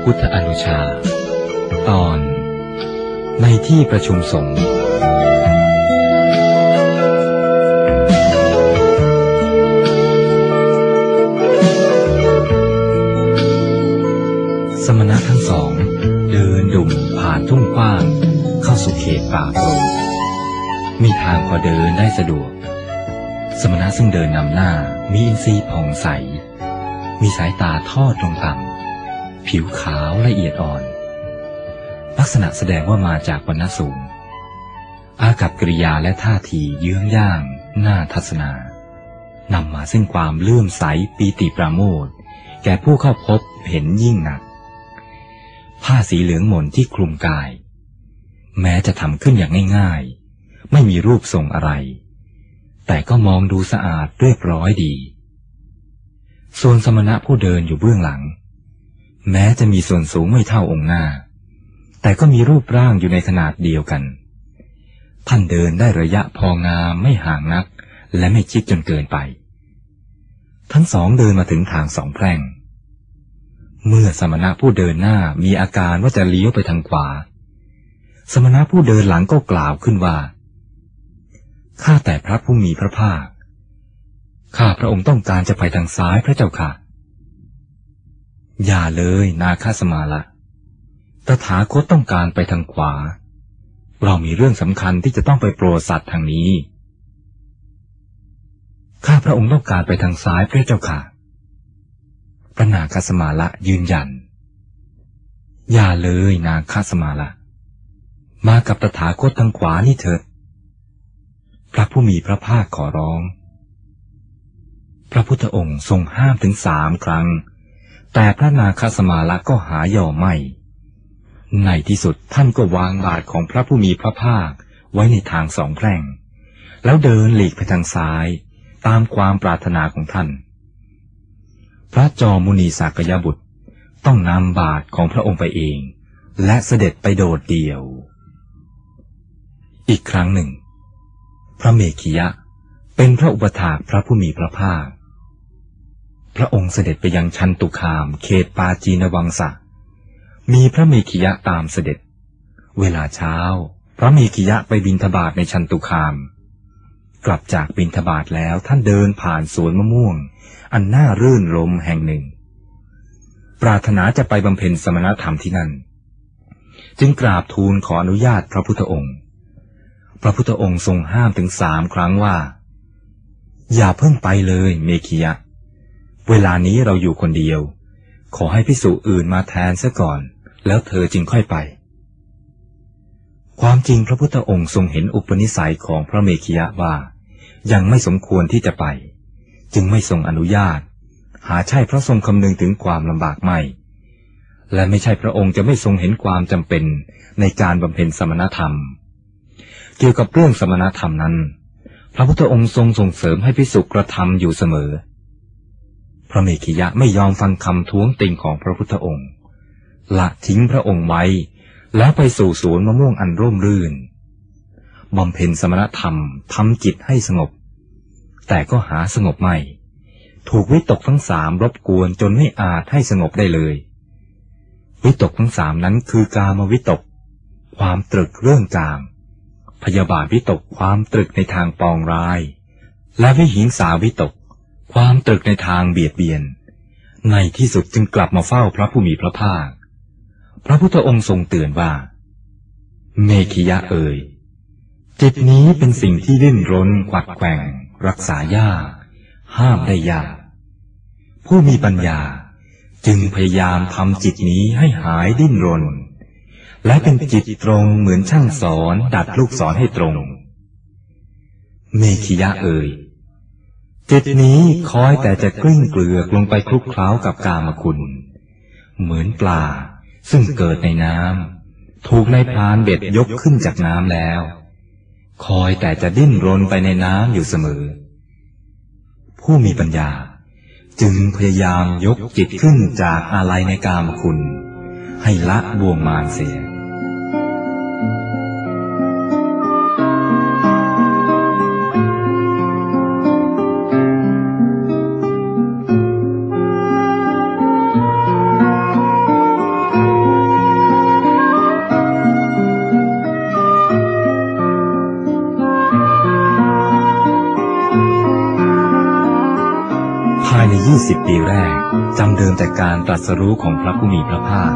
พุทธอนุชาตอนในที่ประชุมสงฆ์สมณะทั้งสองเดินดุ่มผ่านทุ่งกว้างเข้าสู่เขตป่าโปร่งมีทางพอเดินได้สะดวกสมณะซึ่งเดินนำหน้ามีอินทรีย์ผ่องใสมีสายตาทอดลงต่ำผิวขาวละเอียดอ่อนลักษณะแสดงว่ามาจากวรรณะสูงอากัปกิริยาและท่าทีเยื้องย่างน่าทัศนานำมาซึ่งความเลื่อมใสปีติปราโมทย์แก่ผู้เข้าพบเห็นยิ่งนักผ้าสีเหลืองหม่นที่คลุมกายแม้จะทำขึ้นอย่างง่ายๆไม่มีรูปทรงอะไรแต่ก็มองดูสะอาดเรียบร้อยดีส่วนสมณะผู้เดินอยู่เบื้องหลังแม้จะมีส่วนสูงไม่เท่าองค์หน้าแต่ก็มีรูปร่างอยู่ในขนาดเดียวกันท่านเดินได้ระยะพองามไม่ห่างนักและไม่ชิดจนเกินไปทั้งสองเดินมาถึงทางสองแพร่งเมื่อสมณะผู้เดินหน้ามีอาการว่าจะเลี้ยวไปทางขวาสมณะผู้เดินหลังก็กล่าวขึ้นว่าข้าแต่พระผู้มีพระภาคข้าพระองค์ต้องการจะไปทางซ้ายพระเจ้าค่ะอย่าเลยนาคสมาละตถาคตต้องการไปทางขวาเรามีเรื่องสำคัญที่จะต้องไปโปรดสัตว์ทางนี้ข้าพระองค์ต้องการไปทางซ้ายพระเจ้าค่ะพระนาคสมาละยืนยันอย่าเลยนาคสมาละมากับตถาคตทางขวานี่เถิดพระผู้มีพระภาคขอร้องพระพุทธองค์ทรงห้ามถึง3 ครั้งแต่พระนาคสมาละก็หายอมไม่ในที่สุดท่านก็วางบาทของพระผู้มีพระภาคไว้ในทาง2 แพร่งแล้วเดินหลีกไปทางซ้ายตามความปรารถนาของท่านพระจอมุนีสากยบุตรต้องนำบาทของพระองค์ไปเองและเสด็จไปโดดเดี่ยวอีกครั้งหนึ่งพระเมขิยะเป็นพระอุปถากพระผู้มีพระภาคพระองค์เสด็จไปยังชันตุคามเขตปาจีนวังสะมีพระเมขิยะตามเสด็จเวลาเช้าพระเมขิยะไปบิณฑบาตในชันตุคามกลับจากบิณฑบาตแล้วท่านเดินผ่านสวนมะม่วงอันน่ารื่นรมแห่งหนึ่งปรารถนาจะไปบำเพ็ญสมณธรรมที่นั่นจึงกราบทูลขออนุญาตพระพุทธองค์พระพุทธองค์ทรงห้ามถึง3 ครั้งว่าอย่าเพิ่งไปเลยเมขิยะเวลานี้เราอยู่คนเดียวขอให้ภิกษุอื่นมาแทนซะก่อนแล้วเธอจึงค่อยไปความจริงพระพุทธองค์ทรงเห็นอุปนิสัยของพระเมขิยะว่ายังไม่สมควรที่จะไปจึงไม่ทรงอนุญาตหาใช่เพราะทรงคำนึงถึงความลำบากไม่และไม่ใช่พระองค์จะไม่ทรงเห็นความจำเป็นในการบำเพ็ญสมณธรรมเกี่ยวกับเรื่องสมณธรรมนั้นพระพุทธองค์ทรงส่งเสริมให้ภิกษุกระทำอยู่เสมอพระเมขิยะไม่ยอมฟังคำท้วงติงของพระพุทธองค์ละทิ้งพระองค์ไว้แล้วไปสู่สวนมะม่วงอันร่มรื่นบำเพ็ญสมณธรรมทำจิตให้สงบแต่ก็หาสงบไม่ถูกวิตกทั้ง3รบกวนจนไม่อาจให้สงบได้เลยวิตกทั้ง3นั้นคือกามวิตกความตรึกเรื่องกามพยาบาทวิตกความตรึกในทางปองร้ายและวิหิงสาวิตกความตรึกในทางเบียดเบียนในที่สุดจึงกลับมาเฝ้าพระผู้มีพระภาคพระพุทธองค์ทรงเตือนว่าเมขิยะเอ๋ยจิตนี้เป็นสิ่งที่ดิ้นรนขวัดแกว่งรักษายากห้ามได้ยากผู้มีปัญญาจึงพยายามทำจิตนี้ให้หายดิ้นรนและเป็นจิตตรงเหมือนช่างสอนดัดลูกศรให้ตรงเมขิยะเอ๋ยจิตนี้คอยแต่จะกลิ้งเกลือกลงไปคลุกเคล้ากับกามคุณเหมือนปลาซึ่งเกิดในน้ำถูกนายพรานเบ็ดยกขึ้นจากน้ำแล้วคอยแต่จะดิ้นรนไปในน้ำอยู่เสมอผู้มีปัญญาจึงพยายามยกจิตขึ้นจากอาลัยในกามคุณให้ละบ่วงมารเสียเายใน20 ปีแรกจำเดิมแต่การตรัสรู้ของพระผู้มีพระภาค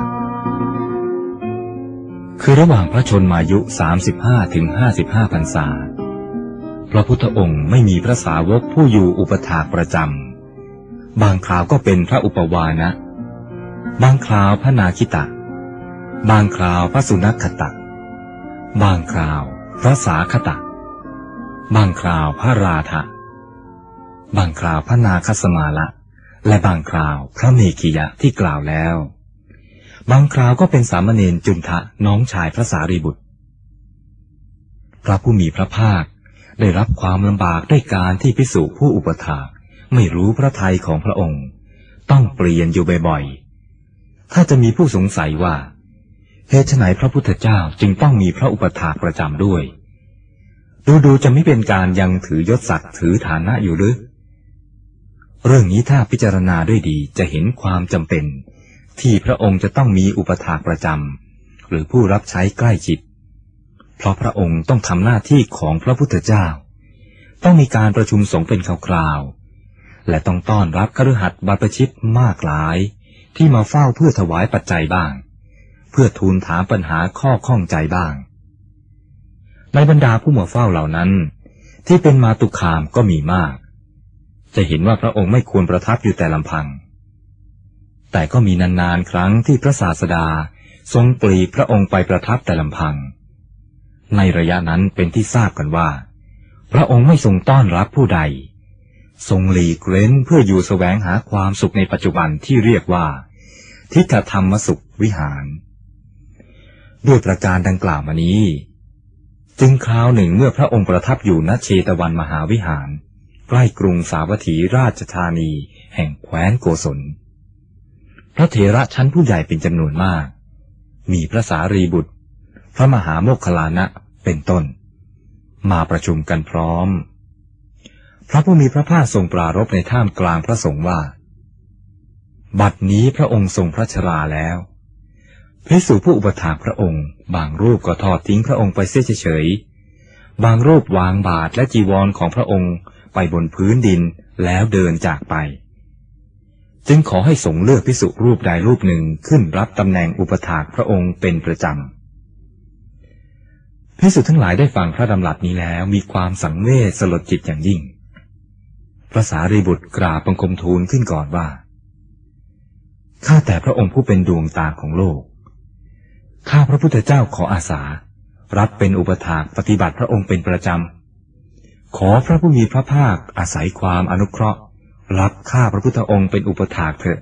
คือระหว่างพระชนมายุ35 ถึง 55 พรรษาพระพุทธองค์ไม่มีพระสาวกผู้อยู่อุปถากประจำบางคราวก็เป็นพระอุปวานะบางคราวพระนาคิตะบางคราวพระสุนัขขตะบางคราวพระสาคตะบางคราวพระราธะบางคราวพระนาคสมาละและบางคราวพระเมขิยะที่กล่าวแล้วบางคราวก็เป็นสามเณรจุนทะน้องชายพระสารีบุตรพระผู้มีพระภาคได้รับความลำบากด้วยการที่ภิกษุผู้อุปถากไม่รู้พระทัยของพระองค์ต้องเปลี่ยนอยู่บ่อยๆถ้าจะมีผู้สงสัยว่าเหตุไฉนพระพุทธเจ้าจึงต้องมีพระอุปถากประจำด้วยดูจะไม่เป็นการยังถือยศศักดิ์ถือฐานะอยู่หรือเรื่องนี้ถ้าพิจารณาด้วยดีจะเห็นความจำเป็นที่พระองค์จะต้องมีอุปถากประจำหรือผู้รับใช้ใกล้ชิดเพราะพระองค์ต้องทำหน้าที่ของพระพุทธเจ้าต้องมีการประชุมสงฆ์เป็นคราวๆและต้องต้อนรับคฤหัสถ์บรรพชิตมากหลายที่มาเฝ้าเพื่อถวายปัจจัยบ้างเพื่อทูลถามปัญหาข้อข้องใจบ้างในบรรดาผู้มาเฝ้าเหล่านั้นที่เป็นมาตุคามก็มีมากจะเห็นว่าพระองค์ไม่ควรประทับอยู่แต่ลำพังแต่ก็มีนานๆครั้งที่พระศาสดาทรงปลีกพระองค์ไปประทับแต่ลำพังในระยะนั้นเป็นที่ทราบกันว่าพระองค์ไม่ทรงต้อนรับผู้ใดทรงหลีกเร้นเพื่ออยู่แสวงหาความสุขในปัจจุบันที่เรียกว่าทิฏฐธรรมสุขวิหารด้วยประการดังกล่าวมานี้จึงคราวหนึ่งเมื่อพระองค์ประทับอยู่ณเชตวันมหาวิหารใกล้กรุงสาวัตถีราชธานีแห่งแคว้นโกศลพระเถระชั้นผู้ใหญ่เป็นจำนวนมากมีพระสารีบุตรพระมหาโมคคัลลานะเป็นต้นมาประชุมกันพร้อมพระผู้มีพระภาคทรงปรารภในท่ามกลางพระสงฆ์ว่าบัดนี้พระองค์ทรงพระชราแล้วภิกษุผู้อุปถากพระองค์บางรูปก็ทอดทิ้งพระองค์ไปเสียเฉยๆบางรูปวางบาตรและจีวรของพระองค์ไปบนพื้นดินแล้วเดินจากไปจึงขอให้สงฆ์เลือกภิกษุรูปใดรูปหนึ่งขึ้นรับตำแหน่งอุปถากพระองค์เป็นประจำภิกษุทั้งหลายได้ฟังพระดำรัสนี้แล้วมีความสังเวชสลดจิตอย่างยิ่งพระสารีบุตรกราบบังคมทูลขึ้นก่อนว่าข้าแต่พระองค์ผู้เป็นดวงตาของโลกข้าพระพุทธเจ้าขออาสารับเป็นอุปถากปฏิบัติพระองค์เป็นประจำขอพระผู้มีพระภาคอาศัยความอนุเคราะห์รับข้าพระพุทธองค์เป็นอุปถากเถิด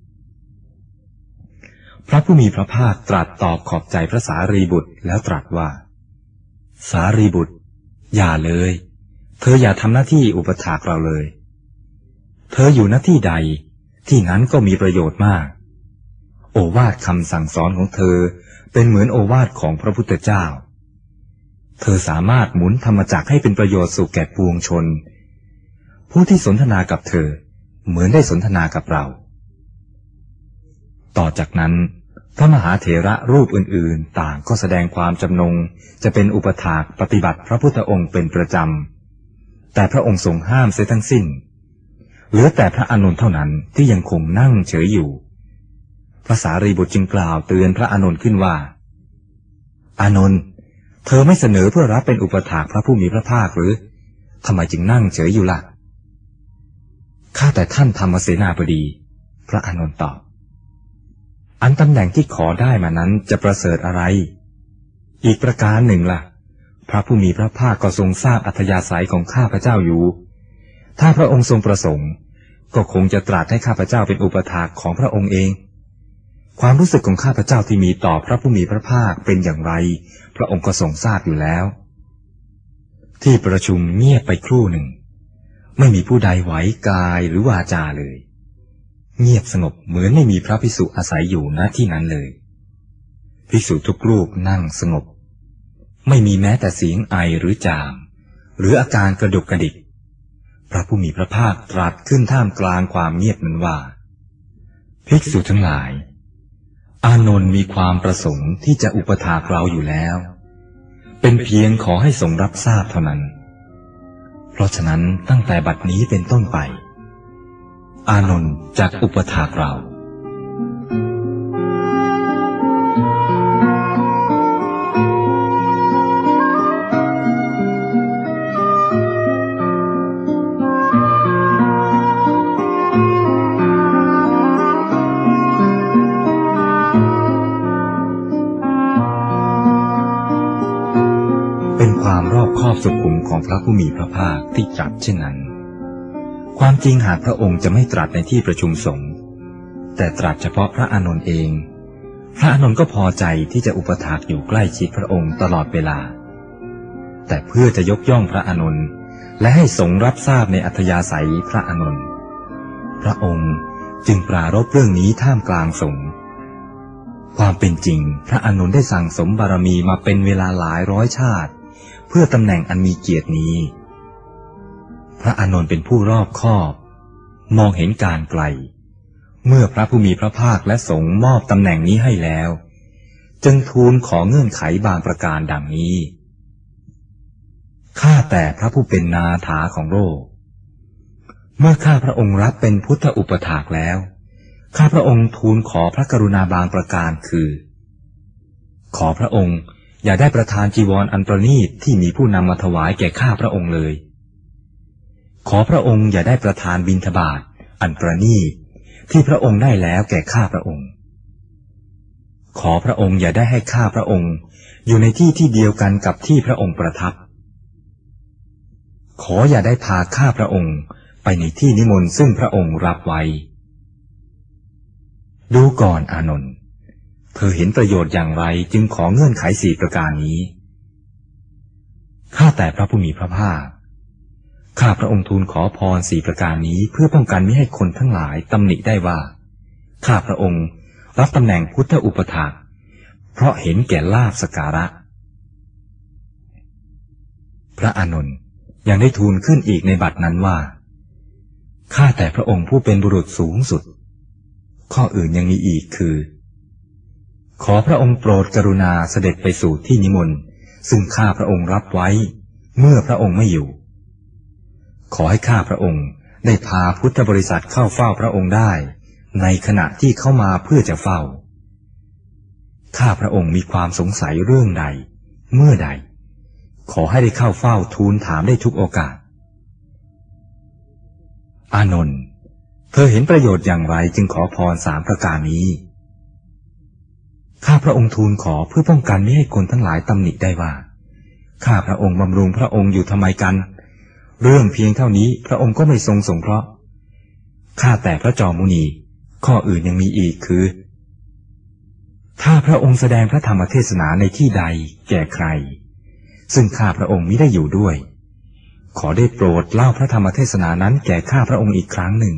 พระผู้มีพระภาคตรัสตอบขอบใจพระสารีบุตรแล้วตรัสว่าสารีบุตรอย่าเลยเธออย่าทำหน้าที่อุปถากเราเลยเธออยู่หน้าที่ใดที่นั้นก็มีประโยชน์มากโอวาทคำสั่งสอนของเธอเป็นเหมือนโอวาทของพระพุทธเจ้าเธอสามารถหมุนธรรมจักรให้เป็นประโยชน์สุขแก่ปวงชนผู้ที่สนทนากับเธอเหมือนได้สนทนากับเราต่อจากนั้นพระมหาเถระรูปอื่นๆต่างก็แสดงความจำนงจะเป็นอุปถากปฏิบัติพระพุทธองค์เป็นประจำแต่พระองค์ทรงห้ามเสียทั้งสิ้นเหลือแต่พระอานนท์เท่านั้นที่ยังคงนั่งเฉยอยู่พระสารีบุตรจึงกล่าวเตือนพระอานนท์ขึ้นว่าอานนท์เธอไม่เสนอเพื่อรับเป็นอุปถากพระผู้มีพระภาคหรือทำไมจึงนั่งเฉยอยู่ล่ะข้าแต่ท่านธรรมเสนาบดีพระอานนท์ตอบอันตำแหน่งที่ขอได้มานั้นจะประเสริฐอะไรอีกประการหนึ่งล่ะพระผู้มีพระภาคก็ทรงทราบอัธยาศัยของข้าพเจ้าอยู่ถ้าพระองค์ทรงประสงค์ก็คงจะตรัสให้ข้าพเจ้าเป็นอุปถากของพระองค์เองความรู้สึกของข้าพเจ้าที่มีต่อพระผู้มีพระภาคเป็นอย่างไรพระองค์ก็ทรงทราบอยู่แล้วที่ประชุมเงียบไปครู่หนึ่งไม่มีผู้ใดไหวกายหรือวาจาเลยเงียบสงบเหมือนไม่มีพระภิกษุอาศัยอยู่ณที่นั้นเลยภิกษุทุกรูปนั่งสงบไม่มีแม้แต่เสียงไอหรือจามหรืออาการกระดุกกระดิกพระผู้มีพระภาคตรัสขึ้นท่ามกลางความเงียบนั้นว่าภิกษุทั้งหลายอานนท์มีความประสงค์ที่จะอุปถากเราอยู่แล้วเป็นเพียงขอให้ทรงรับทราบเท่านั้นเพราะฉะนั้นตั้งแต่บัดนี้เป็นต้นไปอานนท์จากอุปถากเราเป็นความรอบคอบสุขุมของพระผู้มีพระภาคที่ตรัสเช่นนั้นความจริงหากพระองค์จะไม่ตรัสในที่ประชุมสงฆ์แต่ตรัสเฉพาะพระอานนท์เองพระอานนท์ก็พอใจที่จะอุปถากอยู่ใกล้ชิดพระองค์ตลอดเวลาแต่เพื่อจะยกย่องพระอานนท์และให้สงฆ์รับทราบในอัธยาศัยพระอานนท์พระองค์จึงปรารภเรื่องนี้ท่ามกลางสงฆ์ความเป็นจริงพระอานนท์ได้สั่งสมบารมีมาเป็นเวลาหลายร้อยชาติเพื่อตำแหน่งอันมีเกียรตินี้พระอานนท์เป็นผู้รอบคอบมองเห็นการไกลเมื่อพระผู้มีพระภาคและสงฆ์มอบตำแหน่งนี้ให้แล้วจึงทูลขอเงื่อนไขบางประการดังนี้ข้าแต่พระผู้เป็นนาถาของโลกเมื่อข้าพระองค์รับเป็นพุทธอุปถากแล้วข้าพระองค์ทูลขอพระกรุณาบางประการคือขอพระองค์อย่าได้ประทานจีวรอันประณีตที่มีผู้นำมาถวายแก่ข้าพระองค์เลยขอพระองค์อย่าได้ประทานบิณฑบาตอันประณีตที่พระองค์ได้แล้วแก่ข้าพระองค์ขอพระองค์อย่าได้ให้ข้าพระองค์อยู่ในที่ที่เดียวกันกับที่พระองค์ประทับขออย่าได้พาข้าพระองค์ไปในที่นิมนต์ซึ่งพระองค์รับไว้ดูก่อนอานนท์เธอเห็นประโยชน์อย่างไรจึงขอเงื่อนไข4ประการนี้ข้าแต่พระผู้มีพระภาคข้าพระองค์ทูลขอพร4ประการนี้เพื่อป้องกันไม่ให้คนทั้งหลายตำหนิได้ว่าข้าพระองค์รับตำแหน่งพุทธอุปถากเพราะเห็นแก่ลาภสักการะพระอานนท์ยังได้ทูลขึ้นอีกในบัดนั้นว่าข้าแต่พระองค์ผู้เป็นบุรุษสูงสุดข้ออื่นยังมีอีกคือขอพระองค์โปรดกรุณาเสด็จไปสู่ที่นิมนต์ซึ่งข้าพระองค์รับไว้เมื่อพระองค์ไม่อยู่ขอให้ข้าพระองค์ได้พาพุทธบริษัทเข้าเฝ้าพระองค์ได้ในขณะที่เข้ามาเพื่อจะเฝ้าข้าพระองค์มีความสงสัยเรื่องใดเมื่อใดขอให้ได้เข้าเฝ้าทูลถามได้ทุกโอกาสอานนท์เธอเห็นประโยชน์อย่างไรจึงขอพร3ประการนี้ข้าพระองค์ทูลขอเพื่อป้องกันไม่ให้คนทั้งหลายตำหนิได้ว่าข้าพระองค์บำรุงพระองค์อยู่ทำไมกันเรื่องเพียงเท่านี้พระองค์ก็ไม่ทรงสงเคราะห์ข้าแต่พระจอมมุนีข้ออื่นยังมีอีกคือถ้าพระองค์แสดงพระธรรมเทศนาในที่ใดแก่ใครซึ่งข้าพระองค์มิได้อยู่ด้วยขอได้โปรดเล่าพระธรรมเทศนานั้นแก่ข้าพระองค์อีกครั้งหนึ่ง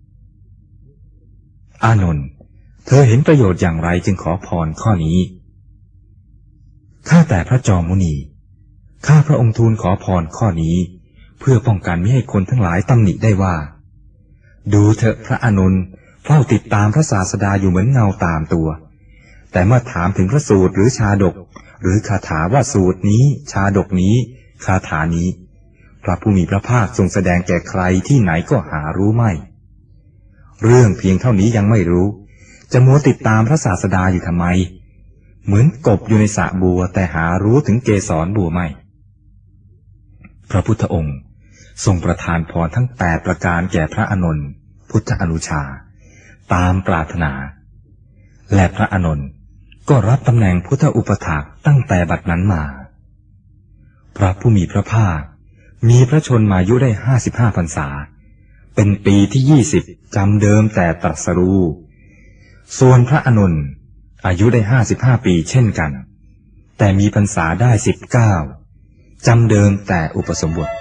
อานนท์เธอเห็นประโยชน์อย่างไรจึงขอพรข้อนี้ข้าแต่พระจอมมุนีข้าพระองค์ทูลขอพรข้อนี้เพื่อป้องกันไม่ให้คนทั้งหลายตำหนิได้ว่าดูเถอะพระอานนท์เฝ้าติดตามพระศาสดาอยู่เหมือนเงาตามตัวแต่เมื่อถามถึงพระสูตรหรือชาดกหรือคาถาว่าสูตรนี้ชาดกนี้คาถานี้พระผู้มีพระภาคทรงแสดงแก่ใครที่ไหนก็หารู้ไม่เรื่องเพียงเท่านี้ยังไม่รู้จะมัวติดตามพระศาสดาอยู่ทำไมเหมือนกบอยู่ในสระบัวแต่หารู้ถึงเกสรบัวไม่พระพุทธองค์ทรงประทานพรทั้ง8ประการแก่พระอานนท์พุทธอนุชาตามปรารถนาและพระอานนท์ก็รับตำแหน่งพุทธอุปถากตั้งแต่บัดนั้นมาพระผู้มีพระภาคมีพระชนมายุได้55 พรรษาเป็นปีที่20จำเดิมแต่ตรัสรู้ส่วนพระอานนท์อายุได้55 ปีเช่นกันแต่มีพรรษาได้19จำเดิมแต่อุปสมบท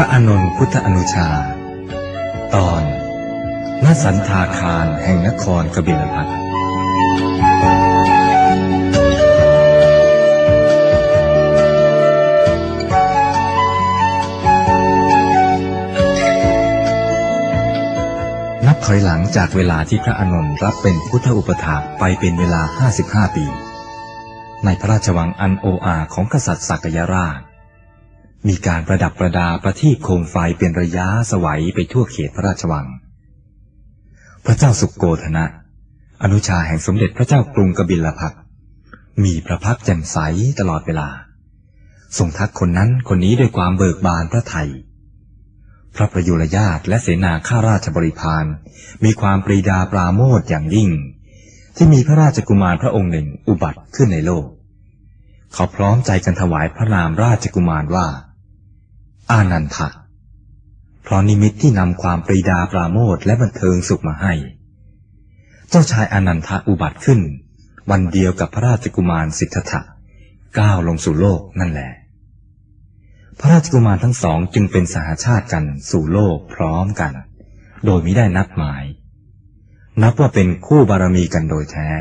อานนท์พุทธอนุชาตอนณสันทาคารแห่งนครกบิลพัสต์นับถอยหลังจากเวลาที่พระอานนท์รับเป็นพุทธอุปถากไปเป็นเวลา55 ปีในพระราชวังอันโออาของกษัตริย์สักยราชมีการประดับประดาประทีปโคมไฟเป็นระยะสวัยไปทั่วเขตพระราชวังพระเจ้าสุโกธนะอนุชาแห่งสมเด็จพระเจ้ากรุงกบิลพัสต์มีพระพักตร์แจ่มใสตลอดเวลาทรงทักคนนั้นคนนี้ด้วยความเบิกบานพระทัยพระประยุรญาติและเสนาข้าราชบริพารมีความปรีดาปราโมทย์อย่างยิ่งที่มีพระราชกุมารพระองค์หนึ่งอุบัติขึ้นในโลกเขาพร้อมใจกันถวายพระนามราชกุมารว่าอานันทะเพราะนิมิตที่นำความปรีดาปราโมทย์และบันเทิงสุขมาให้เจ้าชายอานันทะอุบัติขึ้นวันเดียวกับพระราชกุมารสิทธัตถะก้าวลงสู่โลกนั่นแหละพระราชกุมารทั้งสองจึงเป็นสหชาติกันสู่โลกพร้อมกันโดยมิได้นัดหมายนับว่าเป็นคู่บารมีกันโดยแท้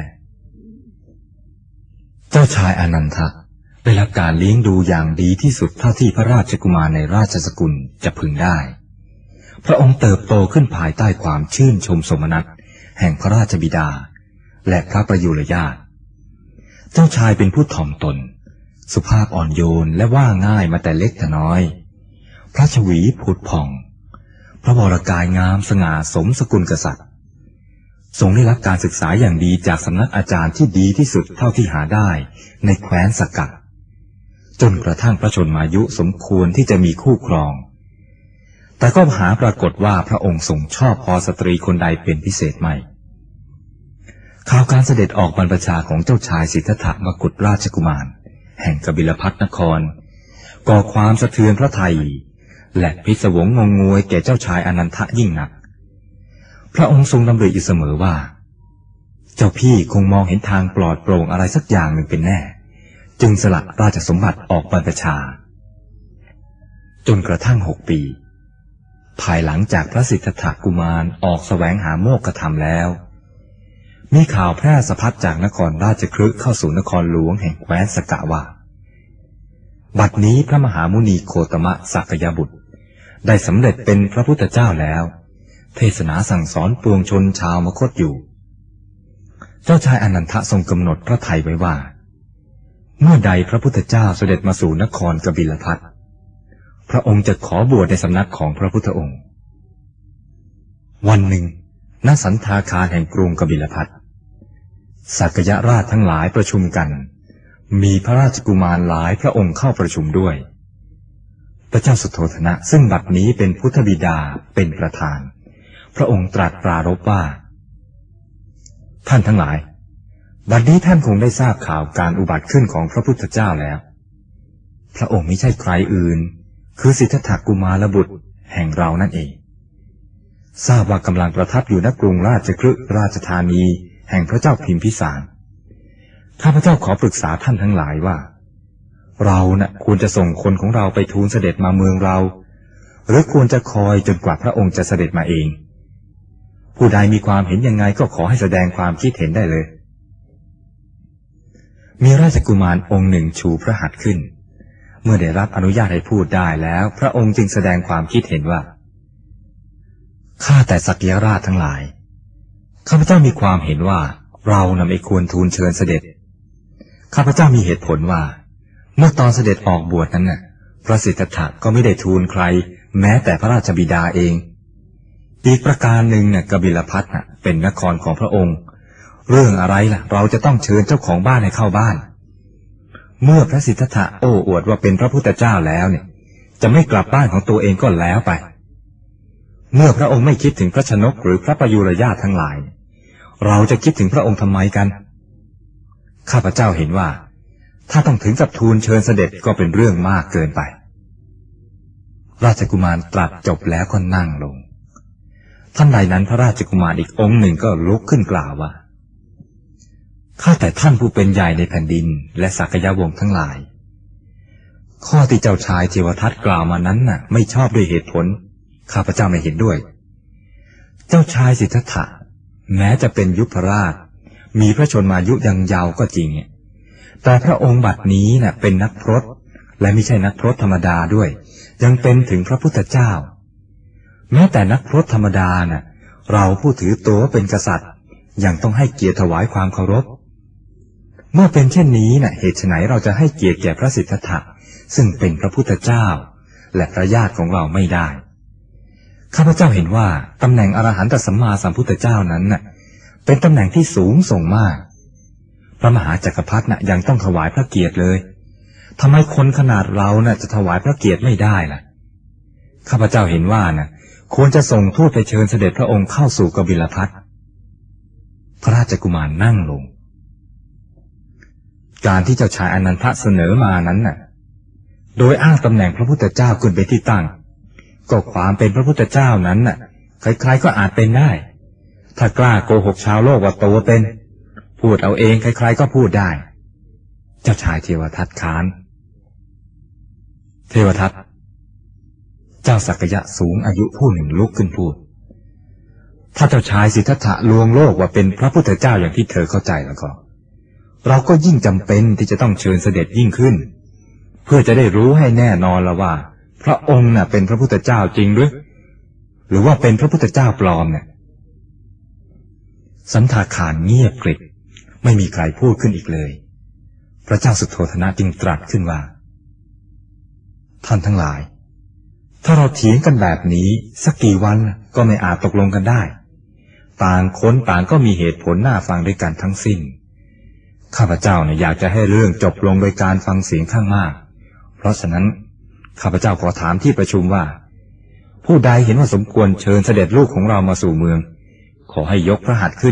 เจ้าชายอานันทะได้รับการเลี้ยงดูอย่างดีที่สุดเท่าที่พระราชกุมารในราชสกุลจะพึงได้พระองค์เติบโตขึ้นภายใต้ความชื่นชมสมนัสแห่งพระราชบิดาและพระประยุรญาติเจ้าชายเป็นผู้ถ่อมตนสุภาพอ่อนโยนและว่าง่ายมาแต่เล็กแต่น้อยพระชวีผุดผ่องพระวรกายงามสง่าสมสกุลกษัตริย์ทรงได้รับการศึกษาอย่างดีจากสำนักอาจารย์ที่ดีที่สุดเท่าที่หาได้ในแคว้นสกัดจนกระทั่งพระชนมายุสมควรที่จะมีคู่ครองแต่ก็หาปรากฏว่าพระองค์ทรงชอบพอสตรีคนใดเป็นพิเศษไม่ข่าวการเสด็จออกบรรพชาของเจ้าชายสิทธัตถะมกุฎราชกุมารแห่งกบิลพัสต์นครก่อความสะเทือนพระทัยและพิศวงงงงวยแก่เจ้าชายอนันทะยิ่งนักพระองค์ทรงดำริอยู่เสมอว่าเจ้าพี่คงมองเห็นทางปลอดโปร่งอะไรสักอย่างหนึ่งเป็นแน่จึงสละราชสมบัติออกบรรพชาจนกระทั่ง6 ปีภายหลังจากพระสิทธัตถกุมารออกแสวงหาโมกขธรรมแล้วมีข่าวแพร่สะพัดจากนครราชคฤห์เข้าสู่นครหลวงแห่งแคว้นสกะว่าบัดนี้พระมหามุนีโคตมะสักยบุตรได้สำเร็จเป็นพระพุทธเจ้าแล้วเทศนาสั่งสอนปวงชนชาวมคธอยู่เจ้าชายอนันทะทรงกำหนดพระทัยไว้ว่าเมื่อใดพระพุทธเจ้าเสด็จมาสู่นครกบิลพัสต์พระองค์จะขอบวชในสำนักของพระพุทธองค์วันหนึ่งณสันทาคารแห่งกรุงกบิลพัสต์สักยราชทั้งหลายประชุมกันมีพระราชกุมารหลายพระองค์เข้าประชุมด้วยพระเจ้าสุโธทนะซึ่งบัดนี้เป็นพุทธบิดาเป็นประธานพระองค์ตรัสปรารภว่าท่านทั้งหลายบัดนี้ท่านคงได้ทราบข่าวการอุบัติขึ้นของพระพุทธเจ้าแล้วพระองค์ไม่ใช่ใครอื่นคือสิทธัตถกุมารบุตรแห่งเรานั่นเองทราบว่ากำลังประทับอยู่ณกรุงราชคฤห์ราชธานีแห่งพระเจ้าพิมพิสารข้าพเจ้าขอปรึกษาท่านทั้งหลายว่าเราควรจะส่งคนของเราไปทูลเสด็จมาเมืองเราหรือควรจะคอยจนกว่าพระองค์จะเสด็จมาเองผู้ใดมีความเห็นยังไงก็ขอให้แสดงความคิดเห็นได้เลยมีราชกุมารองค์หนึ่งชูพระหัตถ์ขึ้นเมื่อได้รับอนุญาตให้พูดได้แล้วพระองค์จึงแสดงความคิดเห็นว่าข้าแต่สักยราชทั้งหลายข้าพเจ้ามีความเห็นว่าเราไม่ควรทูลเชิญเสด็จข้าพเจ้ามีเหตุผลว่าเมื่อตอนเสด็จออกบวชนั้นพระสิทธัตถะก็ไม่ได้ทูลใครแม้แต่พระราชบิดาเองอีกประการหนึ่งกบิลพัสต์เป็นนครของพระองค์เรื่องอะไรล่ะเราจะต้องเชิญเจ้าของบ้านให้เข้าบ้านเมื่อพระสิทธัตถะโอ้อวดว่าเป็นพระพุทธเจ้าแล้วจะไม่กลับบ้านของตัวเองก็แล้วไปเมื่อพระองค์ไม่คิดถึงพระชนกหรือพระประยุรญาติทั้งหลายเราจะคิดถึงพระองค์ทำไมกันข้าพเจ้าเห็นว่าถ้าต้องถึงกับทูลเชิญเสด็จก็เป็นเรื่องมากเกินไปราชกุมารตรัสจบแล้วก็นั่งลงท่านใดนั้นพระราชกุมารอีกองค์หนึ่งก็ลุกขึ้นกล่าวว่าข้าแต่ท่านผู้เป็นใหญ่ในแผ่นดินและสักยวงศ์ทั้งหลายข้อที่เจ้าชายเทวทัตกล่าวมานั้นน่ะไม่ชอบด้วยเหตุผลข้าพเจ้าไม่เห็นด้วยเจ้าชายสิทธัตถะแม้จะเป็นยุพราชมีพระชนมายุยังยาวก็จริงแต่พระองค์บัดนี้น่ะเป็นนักพรตและไม่ใช่นักพรตธรรมดาด้วยยังเป็นถึงพระพุทธเจ้าแม้แต่นักพรตธรรมดาน่ะเราผู้ถือตัวเป็นกษัตริย์ยังต้องให้เกียรติถวายความเคารพเมื่อเป็นเช่นนี้น่ะเหตุไฉนเราจะให้เกียรติแก่พระสิทธัตถะซึ่งเป็นพระพุทธเจ้าและพระญาติของเราไม่ได้ข้าพเจ้าเห็นว่าตำแหน่งอรหันตสัมมาสัมพุทธเจ้านั้นน่ะเป็นตำแหน่งที่สูงส่งมากพระมหาจักรพรรดิน่ะยังต้องถวายพระเกียรติเลยทำไมคนขนาดเราน่ะจะถวายพระเกียรติไม่ได้ล่ะข้าพเจ้าเห็นว่าน่ะควรจะส่งทูตไปเชิญเสด็จพระองค์เข้าสู่กบิลพัสพระราชกุมารนั่งลงการที่เจ้าชายอนันทะเสนอมานั้นน่ะโดยอ้างตำแหน่งพระพุทธเจ้าขึ้นเป็นที่ตั้งก็ความเป็นพระพุทธเจ้านั้นน่ะใครๆก็อาจเป็นได้ถ้ากล้าโกหกชาวโลกว่าตัวเป็นพูดเอาเองใครๆก็พูดได้เจ้าชายเทวทัตค้านเทวทัตเจ้าสักยะสูงอายุผู้หนึ่งลุกขึ้นพูดถ้าเจ้าชายสิทธัตถะลวงโลกว่าเป็นพระพุทธเจ้าอย่างที่เธอเข้าใจแล้วก็เราก็ยิ่งจำเป็นที่จะต้องเชิญเสด็จยิ่งขึ้นเพื่อจะได้รู้ให้แน่นอนแล้วว่าพระองค์น่ะเป็นพระพุทธเจ้าจริงหรือว่าเป็นพระพุทธเจ้าปลอมเนี่ยสันทาคารเงียบกริบไม่มีใครพูดขึ้นอีกเลยพระเจ้าสุโธทนะจึงตรัสขึ้นว่าท่านทั้งหลายถ้าเราเถียงกันแบบนี้สักกี่วันก็ไม่อาจตกลงกันได้ต่างคนต่างก็มีเหตุผลน่าฟังด้วยกันทั้งสิ้นข้าพเจ้าเนี่ยอยากจะให้เรื่องจบลงโดยการฟังเสียงข้างมากเพราะฉะนั้นข้าพเจ้าขอถามที่ประชุมว่าผู้ใดเห็นว่าสมควรเชิญเสด็จลูกของเรามาสู่เมืองขอให้ยกพระหัตถ์ขึ้น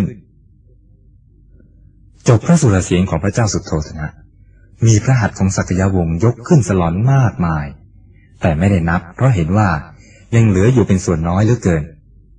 จบพระสุรเสียงของพระเจ้าสุโธทนะมีพระหัตถ์ของสักยวงศ์ยกขึ้นสลอนมากมายแต่ไม่ได้นับเพราะเห็นว่ายังเหลืออยู่เป็นส่วนน้อยเหลือเกิน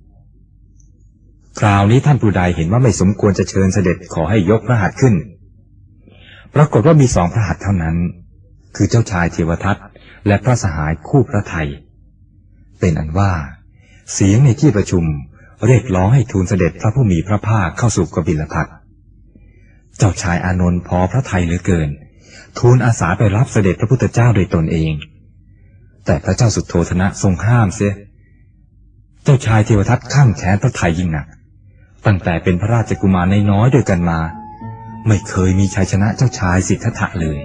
คราวนี้ท่านผู้ใดเห็นว่าไม่สมควรจะเชิญเสด็จขอให้ยกพระหัตถ์ขึ้นปรากฏว่ามี2พระหัตถ์เท่านั้นคือเจ้าชายเทวทัตและพระสหายคู่พระไทยเป็นอันว่าเสียงในที่ประชุมเรียกร้องให้ทูลเสด็จพระผู้มีพระภาคเข้าสู่กบิลพัสเจ้าชายอานนท์พอพระทัยเหลือเกินทูลอาสาไปรับเสด็จพระพุทธเจ้าโดยตนเองแต่พระเจ้าสุโธทนะทรงห้ามเสียเจ้าชายเทวทัตข้างแขนพระทัยยิ่งหนักตั้งแต่เป็นพระราชกุมารน้อยๆด้วยกันมาไม่เคยมีชัยชนะเจ้าชายสิทธัตถะเลย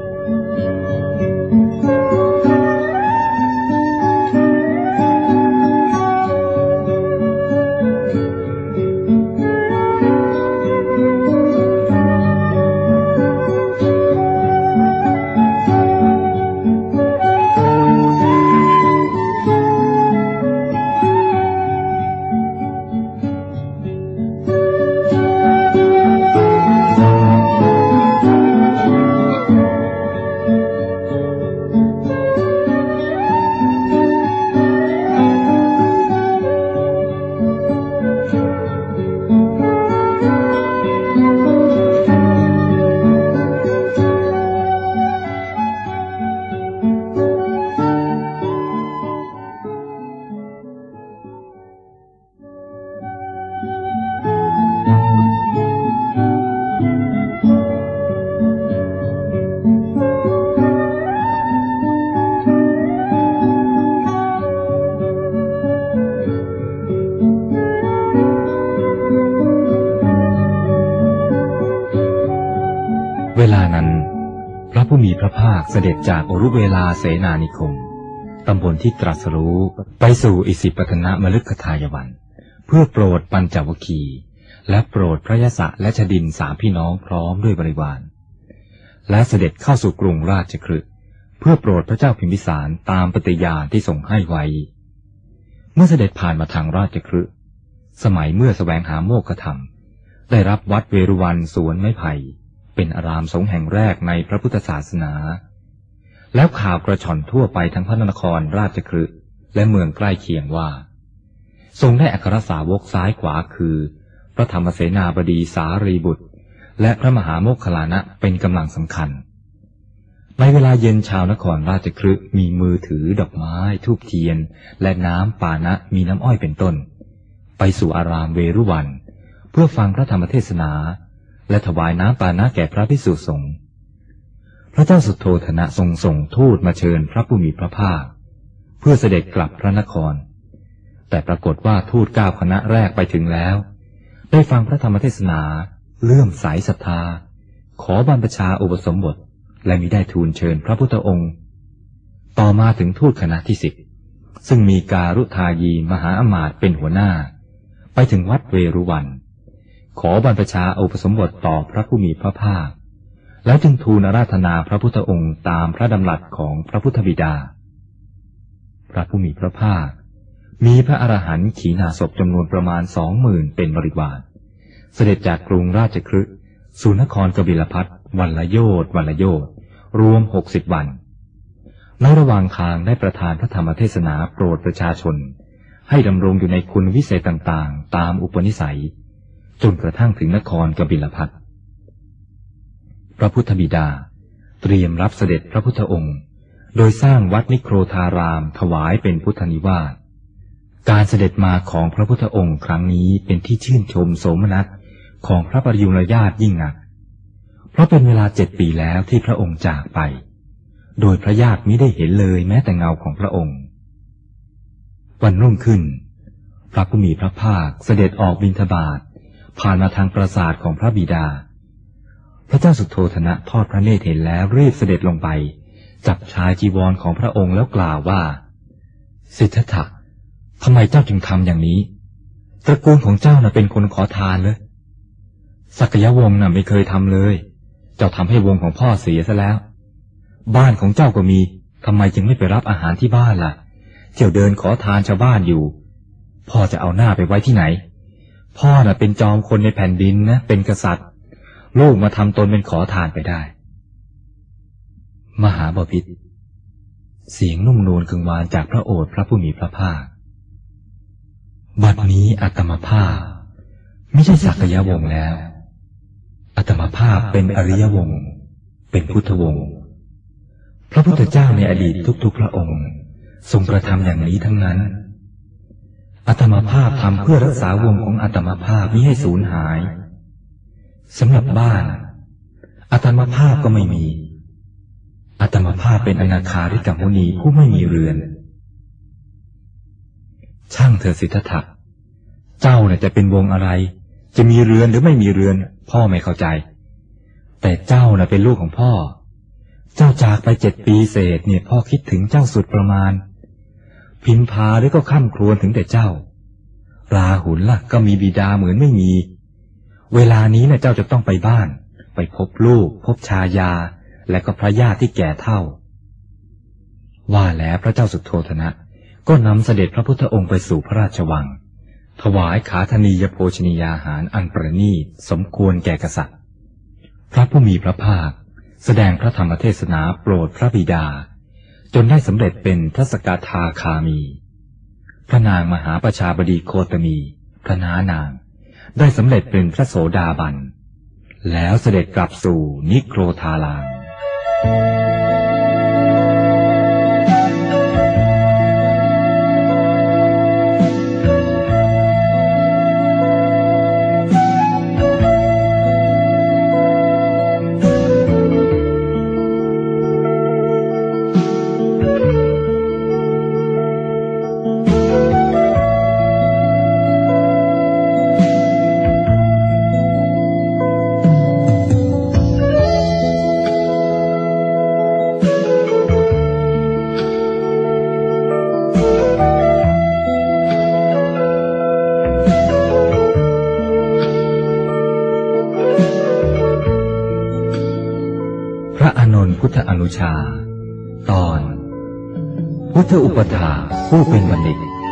เวลานั้นพระผู้มีพระภาคเสด็จจากอรุเวลาเสนานิคมตำบลที่ตรัสรู้ไปสู่อิสิปตนมฤคทายวันเพื่อโปรดปัญจวัคคีย์และโปรดพระยศและชดิน3พี่น้องพร้อมด้วยบริวารและเสด็จเข้าสู่กรุงราชคฤห์เพื่อโปรดพระเจ้าพิมพิสารตามปฏิญาณที่ทรงให้ไว้เมื่อเสด็จผ่านมาทางราชคฤห์สมัยเมื่อแสวงหาโมฆะธรรมได้รับวัดเวรุวันสวนไม้ไผ่เป็นอารามสงฆ์แห่งแรกในพระพุทธศาสนาแล้วข่าวกระชอนทั่วไปทั้งพระนครราชคฤห์และเมืองใกล้เคียงว่าทรงได้อัครสาวกซ้ายขวาคือพระธรรมเสนาบดีสารีบุตรและพระมหาโมคคัลลานะเป็นกำลังสำคัญในเวลาเย็นชาวนครราชคฤห์มีมือถือดอกไม้ธูปเทียนและน้ำปานะมีน้ำอ้อยเป็นต้นไปสู่อารามเวรุวันเพื่อฟังพระธรรมเทศนาและถวายน้ำปานะแก่พระภิกษุสงฆ์พระเจ้าสุโธทนะทรงส่งทูตมาเชิญพระผู้มีพระภาคเพื่อเสด็จกลับพระนครแต่ปรากฏว่าทูต9คณะแรกไปถึงแล้วได้ฟังพระธรรมเทศนาเลื่อมใสศรัทธาขอบรรพชาอุปสมบทและมิได้ทูลเชิญพระพุทธองค์ต่อมาถึงทูตคณะที่10ซึ่งมีการุทายีมหาอมาตย์เป็นหัวหน้าไปถึงวัดเวรุวันขอบรรพชาอุปสมบทต่อพระผู้มีพระภาคแล้วจึงทูลอาราธนาพระพุทธองค์ตามพระดำรัสของพระพุทธบิดาพระผู้มีพระภาคมีพระอรหันต์ขีณาสพจำนวนประมาณ20,000เป็นบริวารเสด็จจากกรุงราชคฤห์สู่นครกบิลพัสวันละโยชน์รวม60 วันในระหว่างทางได้ประทานพระธรรมเทศนาโปรดประชาชนให้ดำรงอยู่ในคุณวิเศษต่างๆตามอุปนิสัยจนกระทั่งถึงนครกบิลพัสพระพุทธบิดาเตรียมรับเสด็จพระพุทธองค์โดยสร้างวัดนิโครธารามถวายเป็นพุทธนิวาสการเสด็จมาของพระพุทธองค์ครั้งนี้เป็นที่ชื่นชมโสมนัสของพระปริยุรญาติยิ่งนักเพราะเป็นเวลา7 ปีแล้วที่พระองค์จากไปโดยพระญาติมิได้เห็นเลยแม้แต่เงาของพระองค์วันรุ่งขึ้นพระผู้มีพระภาคเสด็จออกบิณฑบาตผ่านมาทางปราสาทของพระบิดาพระเจ้าสุโธทนะทอดพระเนตรเห็นแล้วรีบเสด็จลงไปจับชายจีวรของพระองค์แล้วกล่าวว่าสิทธัตถะทำไมเจ้าจึงทำอย่างนี้ตระกูลของเจ้าน่ะเป็นคนขอทานเลยสักยวงศ์น่ะไม่เคยทำเลยเจ้าทำให้วงของพ่อเสียซะแล้วบ้านของเจ้าก็มีทำไมจึงไม่ไปรับอาหารที่บ้านล่ะเที่ยวเดินขอทานชาวบ้านอยู่พ่อจะเอาหน้าไปไว้ที่ไหนพ่อน่ะเป็นจอมคนในแผ่นดินนะเป็นกษัตริย์ลูกมาทำตนเป็นขอทานไปได้มหาบพิตรเสียงนุ่มนวลกังวานจากพระโอษฐ์พระผู้มีพระภาคบัดนี้อาตมาภาพไม่ใช่สักยวงศ์แล้วอาตมาภาพเป็นอริยวงศ์เป็นพุทธวงศ์พระพุทธเจ้าในอดีตทุกๆพระองค์ทรงกระทำอย่างนี้ทั้งนั้นอาตมาภาพทำเพื่อรักษาวงของอาตมาภาพมิให้สูญหายสำหรับบ้านอาตมาภาพก็ไม่มีอาตมาภาพเป็นอนาคาริกมุนีผู้ไม่มีเรือนช่างเธอสิทธัตถะเจ้าเนี่ยจะเป็นวงอะไรจะมีเรือนหรือไม่มีเรือนพ่อไม่เข้าใจแต่เจ้าน่ะเป็นลูกของพ่อเจ้าจากไป7 ปีเศษเนี่ยพ่อคิดถึงเจ้าสุดประมาณพิมพาหรือก็ค่ำครวญถึงแต่เจ้าราหุลล่ะก็มีบิดาเหมือนไม่มีเวลานี้นะเจ้าจะต้องไปบ้านไปพบลูกพบชายาและก็พระญาติที่แก่เฒ่าว่าแล้วพระเจ้าสุโธทนะก็นำเสด็จพระพุทธองค์ไปสู่พระราชวังถวายขาธนียโภชนียาหารอันประณีตสมควรแก่กษัตริย์พระผู้มีพระภาคแสดงพระธรรมเทศนาโปรดพระบิดาจนได้สำเร็จเป็นพระสกทาคามีพระนางมหาประชาบดีโคตมีพระน้านางได้สำเร็จเป็นพระโสดาบันแล้วเสด็จกลับสู่นิโครธาราม พุทธอนุชาตอนพุทธอุปถาผู้เป็นบัณฑิตขณะที่พ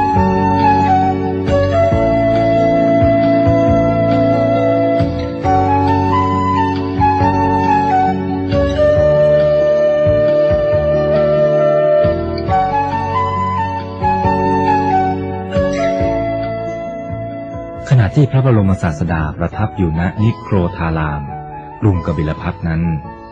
ระบรมศาสดาประทับอยู่ณนิโครธารามกรุงกบิลพัสนั้น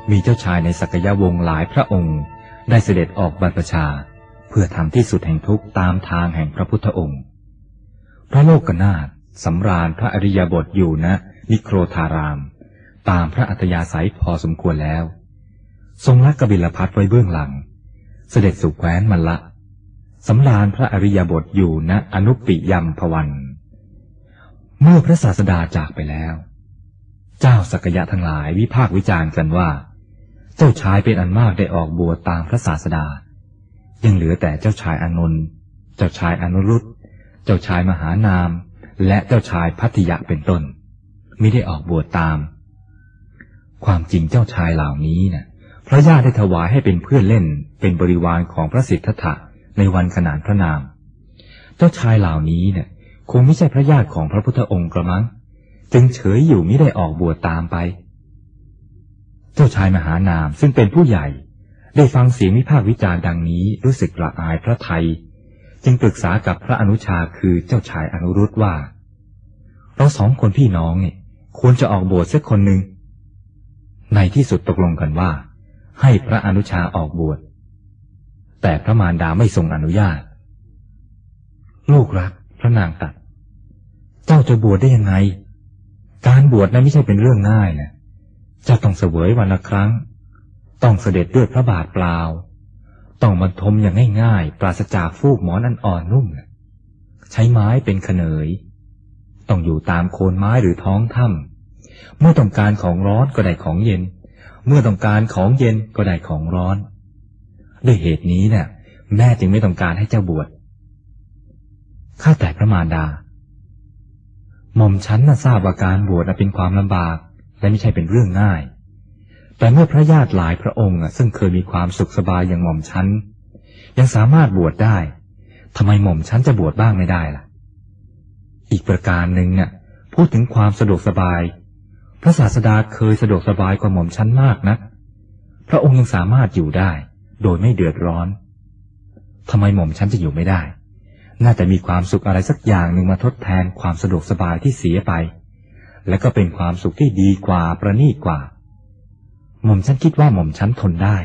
มีเจ้าชายในสักยวงศ์หลายพระองค์ได้เสด็จออกบรรพชาเพื่อทำที่สุดแห่งทุกข์ตามทางแห่งพระพุทธองค์พระโลกนาถสำราญพระอริยบทอยู่ณนิโครธารามตามพระอัธยาศัยพอสมควรแล้วทรงละกบิลพัสไว้เบื้องหลังเสด็จสู่แคว้นมัลละสำราญพระอริยบทอยู่ณอนุปปิยัมภวันเมื่อพระศาสดาจากไปแล้วเจ้าสักยะทั้งหลายวิพากษ์วิจารณ์กันว่าเจ้าชายเป็นอันมากได้ออกบวชตามพระศาสดายังเหลือแต่เจ้าชายอานนท์เจ้าชายอนุรุตเจ้าชายมหานามและเจ้าชายพัทยะเป็นต้นมิได้ออกบวชตามความจริงเจ้าชายเหล่านี้นะพระญาติได้ถวายให้เป็นเพื่อนเล่นเป็นบริวารของพระสิทธัตถะในวันขนานพระนามเจ้าชายเหล่านี้เนี่ยคงไม่ใช่พระญาติของพระพุทธองค์กระมังจึงเฉยอยู่มิได้ออกบวชตามไปเจ้าชายมหานามซึ่งเป็นผู้ใหญ่ได้ฟังเสียงวิพากษ์วิจารณ์ดังนี้รู้สึกละอายพระทัยจึงปรึกษากับพระอนุชาคือเจ้าชายอนุรุตว่าเราสองคนพี่น้องเนี่ยควรจะออกบวชสักคนหนึ่งในที่สุดตกลงกันว่าให้พระอนุชาออกบวชแต่พระมารดาไม่ทรงอนุญาตลูกรักพระนางตรัสเจ้าจะบวชได้ยังไงการบวชนั้นไม่ใช่เป็นเรื่องง่ายนะเจ้าต้องเสวยวันละครั้งต้องเสด็จด้วยพระบาทเปล่าต้องบรรทมอย่างง่ายๆปราศจากฟูกหมอนอันอ่อนนุ่มใช้ไม้เป็นเขนยต้องอยู่ตามโคนไม้หรือท้องถ้ำเมื่อต้องการของร้อนก็ได้ของเย็นเมื่อต้องการของเย็นก็ได้ของร้อนด้วยเหตุนี้เนี่ยแม่จึงไม่ต้องการให้เจ้าบวชข้าแต่พระมารดาหม่อมฉันน่ะทราบว่าการบวชเป็นความลำบากและไม่ใช่เป็นเรื่องง่ายแต่เมื่อพระญาติหลายพระองค์ซึ่งเคยมีความสุขสบายอย่างหม่อมฉันยังสามารถบวชได้ทำไมหม่อมฉันจะบวชบ้างไม่ได้ล่ะอีกประการหนึ่งเนี่ยพูดถึงความสะดวกสบายพระศาสดาเคยสะดวกสบายกว่าหม่อมฉันมากนะพระองค์ยังสามารถอยู่ได้โดยไม่เดือดร้อนทำไมหม่อมฉันจะอยู่ไม่ได้น่าจะมีความสุขอะไรสักอย่างหนึ่งมาทดแทนความสะดวกสบายที่เสียไปและก็เป็นความสุขที่ดีกว่าประณีตกว่าหม่อมฉันคิดว่าหม่อมฉันทนได้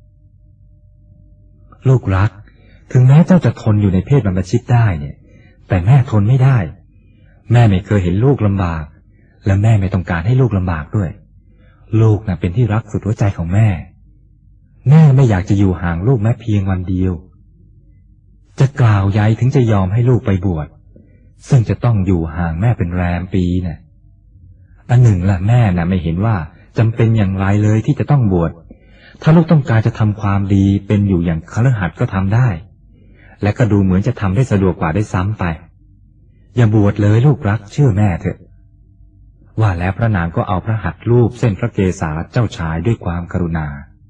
ลูกรักถึงแม้เจ้าจะทนอยู่ในเพศบรรพชิตได้เนี่ยแต่แม่ทนไม่ได้แม่ไม่เคยเห็นลูกลำบากและแม่ไม่ต้องการให้ลูกลำบากด้วยลูกเป็นที่รักสุดหัวใจของแม่ไม่อยากจะอยู่ห่างลูกแม้เพียงวันเดียวจะกล่าวใหญ่ถึงจะยอมให้ลูกไปบวชซึ่งจะต้องอยู่ห่างแม่เป็นแรมปีน่ะอันหนึ่งล่ะแม่ไม่เห็นว่าจำเป็นอย่างไรเลยที่จะต้องบวชถ้าลูกต้องการจะทำความดีเป็นอยู่อย่างคฤหัสถ์ก็ทำได้และก็ดูเหมือนจะทำได้สะดวกกว่าได้ซ้ำไปอย่าบวชเลยลูกรักเชื่อแม่เถอะว่าแล้วพระนางก็เอาพระหัตถ์ลูบเส้นพระเกศาเจ้าชายด้วยความกรุณา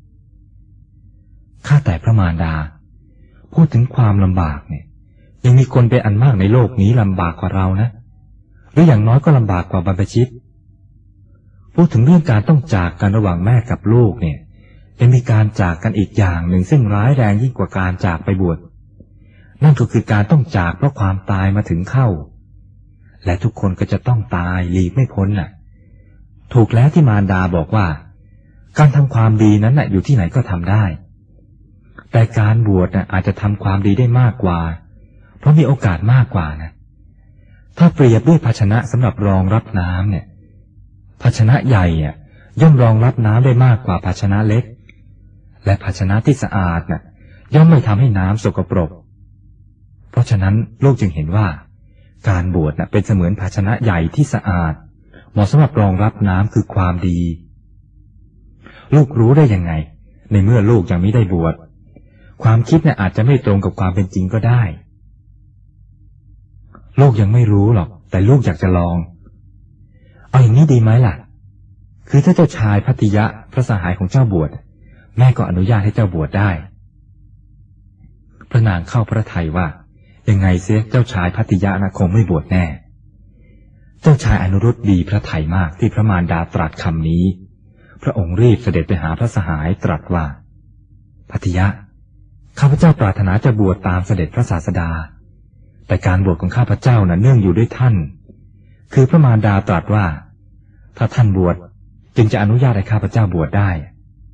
ข้าแต่พระมารดาพูดถึงความลำบากเนี่ยยังมีคนเป็นอันมากในโลกนี้ลำบากกว่าเรานะหรืออย่างน้อยก็ลำบากกว่าบรรพชิตพูดถึงเรื่องการต้องจากกันระหว่างแม่กับลูกเนี่ยยังมีการจากกันอีกอย่างหนึ่งซึ่งร้ายแรงยิ่งกว่าการจากไปบวชนั่นก็คือการต้องจากเพราะความตายมาถึงเข้าและทุกคนก็จะต้องตายหลีกไม่พ้นน่ะถูกแล้วที่มารดาบอกว่าการทำความดีนั้นอยู่ที่ไหนก็ทำได้แต่การบวชอาจจะทำความดีได้มากกว่าเพราะมีโอกาสมากกว่านะถ้าเปรียบด้วยภาชนะสำหรับรองรับน้ำเนี่ยภาชนะใหญ่ย่อมรองรับน้ำได้มากกว่าภาชนะเล็กและภาชนะที่สะอาดย่อมไม่ทำให้น้ำสกปรกเพราะฉะนั้นลูกจึงเห็นว่าการบวชเป็นเสมือนภาชนะใหญ่ที่สะอาดเหมาะสำหรับรองรับน้ำคือความดีลูกรู้ได้ยังไงในเมื่อลูกยังไม่ได้บวชความคิดอาจจะไม่ตรงกับความเป็นจริงก็ได้ลูกยังไม่รู้หรอกแต่ลูกอยากจะลองเอาอย่างนี้ดีไหมล่ะคือถ้าเจ้าชายพัทยะพระสหายของเจ้าบวชแม่ก็อนุญาตให้เจ้าบวชได้พระนางเข้าพระทัยว่ายังไงเสียเจ้าชายพัทยะคงไม่บวชแน่เจ้าชายอนุรุตดีพระทัยมากที่พระมารดาตรัสคำนี้พระองค์รีบเสด็จไปหาพระสหายตรัสว่าพัทยะข้าพเจ้าปรารถนาจะบวชตามเสด็จพระศาสดาแต่การบวชของข้าพเจ้าเนื่องอยู่ด้วยท่านคือพระมารดาตรัสว่าถ้าท่านบวชจึงจะอนุญาตให้ข้าพเจ้าบวชได้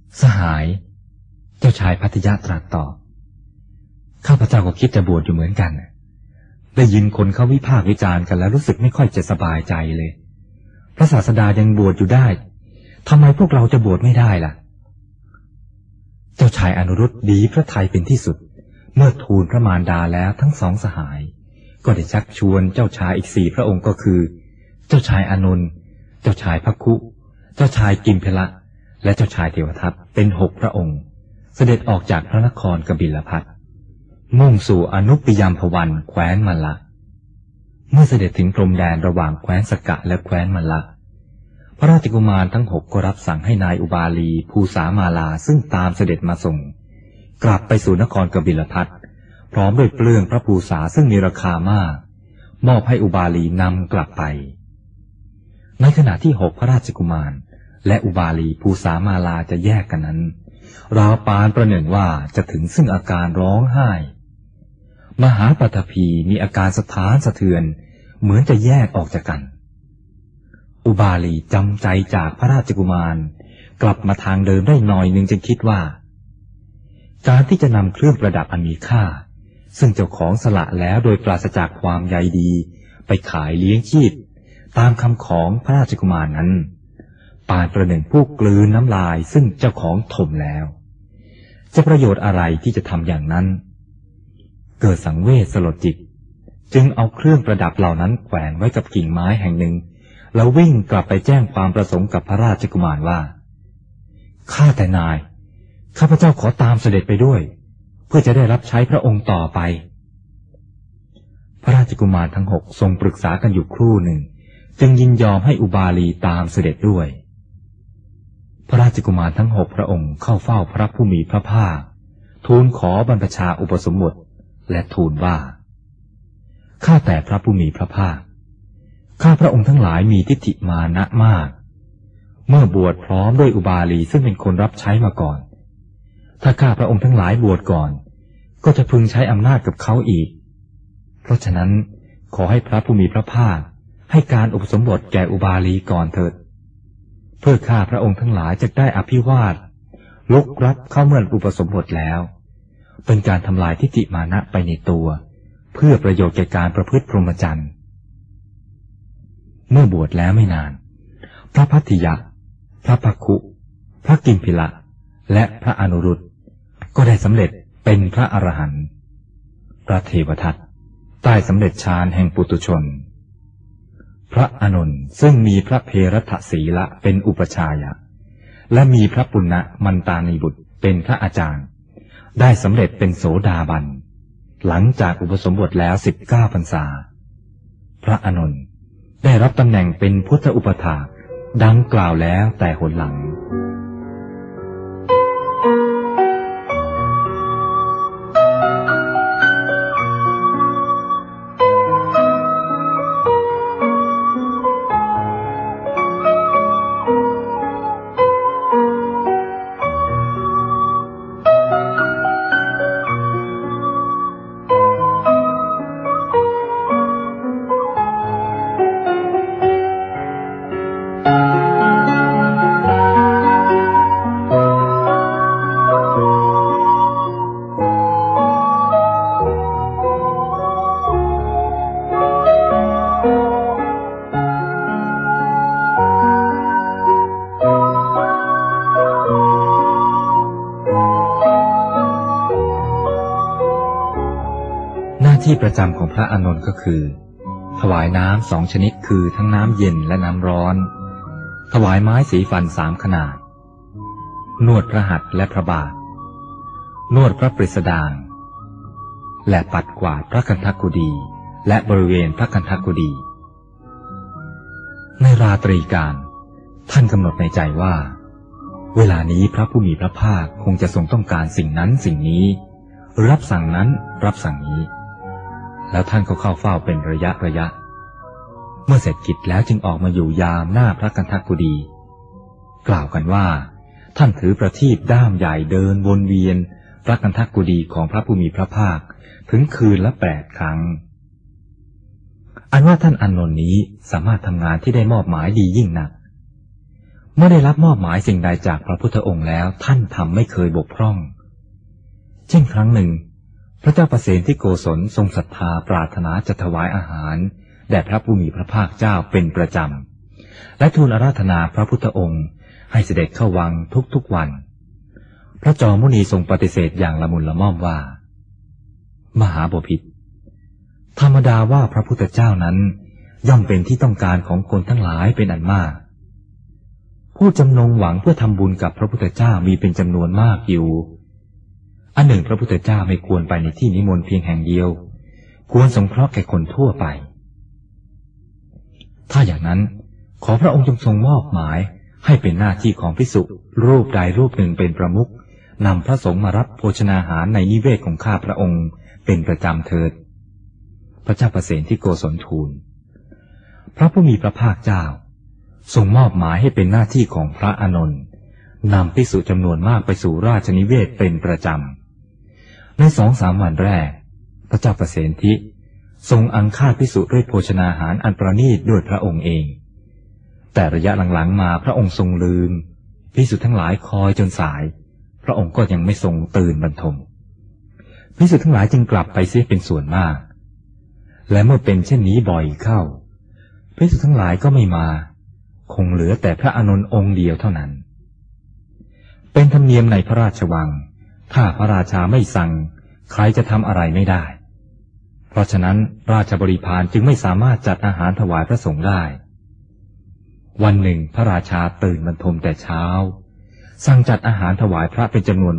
สหายเจ้าชายพัทยะตรัสตอบข้าพเจ้าก็คิดจะบวชอยู่เหมือนกันได้ยินคนเขาวิพากษ์วิจารณ์กันแล้วรู้สึกไม่ค่อยจะสบายใจเลยพระศาสดายังบวชอยู่ได้ทำไมพวกเราจะบวชไม่ได้ล่ะเจ้าชายอนุรุตดีพระทัยเป็นที่สุดเมื่อทูลพระมารดาแล้วทั้งสองสหายก็ได้ชักชวนเจ้าชายอีก4พระองค์ก็คือเจ้าชายอานนท์เจ้าชายภักคุเจ้าชายกิมเพละและเจ้าชายเทวทัตเป็น6พระองค์เสด็จออกจากพระนครกบิลพัสต์มุ่งสู่อนุปยัมพวันแคว้นมัลละเมื่อเสด็จถึงพรมแดนระหว่างแคว้นสกะและแคว้นมัลละพระราชกุมารทั้ง6ก็รับสั่งให้นายอุบาลีภูสามาลาซึ่งตามเสด็จมาส่งกลับไปสู่นครกบิลพัสต์พร้อมด้วยเปลืองพระภูษาซึ่งมีราคามากมอบให้อุบาลีนำกลับไปในขณะที่6พระราชกุมารและอุบาลีภูสามาลาจะแยกกันนั้นราวปานประหนึ่งว่าจะถึงซึ่งอาการร้องไห้มหาปฐพีมีอาการสะท้านสะเทือนเหมือนจะแยกออกจากกันอุบาลีจำใจจากพระราชกุมารกลับมาทางเดิมได้หน่อยนึงจึงคิดว่าการที่จะนำเครื่องประดับอันมีค่าซึ่งเจ้าของสละแล้วโดยปราศจากความใยดีไปขายเลี้ยงชีพตามคำของพระราชกุมารนั้นปานประหนึ่งผู้กลืนน้ำลายซึ่งเจ้าของถมแล้วจะประโยชน์อะไรที่จะทำอย่างนั้นเกิดสังเวชสลดจิตจึงเอาเครื่องประดับเหล่านั้นแขวนไว้กับกิ่งไม้แห่งหนึ่งแล้ววิ่งกลับไปแจ้งความประสงค์กับพระราชกุมารว่าข้าแต่นายข้าพเจ้าขอตามเสด็จไปด้วยเพื่อจะได้รับใช้พระองค์ต่อไปพระราชกุมารทั้ง6ทรงปรึกษากันอยู่ครู่หนึ่งจึงยินยอมให้อุบาลีตามเสด็จด้วยพระราชกุมารทั้ง6พระองค์เข้าเฝ้าพระผู้มีพระภาคทูลขอบรรพชาอุปสมบทและทูลว่าข้าแต่พระผู้มีพระภาคข้าพระองค์ทั้งหลายมีทิฏฐิมานะมากเมื่อบวชพร้อมด้วยอุบาลีซึ่งเป็นคนรับใช้มาก่อนถ้าข้าพระองค์ทั้งหลายบวชก่อนก็จะพึงใช้อำนาจกับเขาอีกเพราะฉะนั้นขอให้พระผู้มีพระภาคให้การอุปสมบทแก่อุบาลีก่อนเถิดเพื่อข้าพระองค์ทั้งหลายจะได้อภิวาทลุกรับเข้าเมื่ออุปสมบทแล้วเป็นการทำลายทิฏฐิมานะไปในตัวเพื่อประโยชน์แก่การประพฤติพรหมจรรย์เมื่อบวชแล้วไม่นานพระพัทธิยะพระภักคุพระกิมพิละและพระอนุรุตก็ได้สำเร็จเป็นพระอรหันต์พระเทวทัตได้สำเร็จฌานแห่งปุถุชนพระอานนท์ซึ่งมีพระเพรัตศีละเป็นอุปชายะและมีพระปุณณมันตานีบุตรเป็นพระอาจารย์ได้สำเร็จเป็นโสดาบันหลังจากอุปสมบทแล้ว19 พรรษาพระอานนท์ได้รับตำแหน่งเป็นพุทธอุปถากดังกล่าวแล้วแต่หนหลังที่ประจำของพระอานนท์ก็คือถวายน้ำ2 ชนิดคือทั้งน้ำเย็นและน้ำร้อนถวายไม้สีฟัน3 ขนาดนวดพระหัตถ์และพระบาทนวดพระปริสดางและปัดกวาดพระคันธกุฎีและบริเวณพระคันธกุฎีในราตรีการท่านกำหนดในใจว่าเวลานี้พระผู้มีพระภาคคงจะทรงต้องการสิ่งนั้นสิ่งนี้รับสั่งนั้นรับสั่งนี้แล้วท่านก็เข้าเฝ้าเป็นระยะเมื่อเสร็จกิจแล้วจึงออกมาอยู่ยามหน้าพระคันธกุฎีกล่าวกันว่าท่านถือประทีปด้ามใหญ่เดินวนเวียนพระคันธกุฎีของพระผู้มีพระภาคถึงคืนละ8 ครั้งอันว่าท่านอานนท์นี้สามารถทำงานที่ได้มอบหมายดียิ่งนักเมื่อได้รับมอบหมายสิ่งใดจากพระพุทธองค์แล้วท่านทำไม่เคยบกพร่องเช่นครั้งหนึ่งพระเจ้าประเสนที่โกศลทรงศรัทธาปรารถนาจะถวายอาหารแด่พระผู้มีพระภาคเจ้าเป็นประจำและทูลอาราธนาพระพุทธองค์ให้เสด็จเข้าวังทุกๆวันพระจอมมุนีทรงปฏิเสธอย่างละมุนละม่อมว่ามหาบพิตรธรรมดาว่าพระพุทธเจ้านั้นย่อมเป็นที่ต้องการของคนทั้งหลายเป็นอันมากผู้จำนงหวังเพื่อทำบุญกับพระพุทธเจ้ามีเป็นจำนวนมากอยู่อันหนึ่งพระพุทธเจ้าไม่ควรไปในที่นิมนต์เพียงแห่งเดียวควรสงเคราะห์แก่คนทั่วไปถ้าอย่างนั้นขอพระองค์จงทรงมอบหมายให้เป็นหน้าที่ของภิกษุรูปใดรูปหนึ่งเป็นประมุขนำพระสงฆ์มารับโภชนาหารในนิเวศของข้าพระองค์เป็นประจำเถิดพระเจ้าประเสนที่โกศลทูลพระผู้มีพระภาคเจ้าทรงมอบหมายให้เป็นหน้าที่ของพระอานนท์นำภิกษุจำนวนมากไปสู่ราชนิเวศเป็นประจำใน 2-3 วันแรกพระเจ้าประเสนทิทรงอังคาดภิกษุด้วยโภชนาหารอันประณีตด้วยพระองค์เองแต่ระยะหลังๆมาพระองค์ทรงลืมภิกษุทั้งหลายคอยจนสายพระองค์ก็ยังไม่ทรงตื่นบรรทมภิกษุทั้งหลายจึงกลับไปเสียเป็นส่วนมากและเมื่อเป็นเช่นนี้บ่อยเข้าภิกษุทั้งหลายก็ไม่มาคงเหลือแต่พระอานนท์องค์เดียวเท่านั้นเป็นธรรมเนียมในพระราชวังถ้าพระราชาไม่สั่งใครจะทำอะไรไม่ได้เพราะฉะนั้นราชบริพารจึงไม่สามารถจัดอาหารถวายพระสงฆ์ได้วันหนึ่งพระราชาตื่นบรรทมแต่เช้าสั่งจัดอาหารถวายพระเป็นจำนวน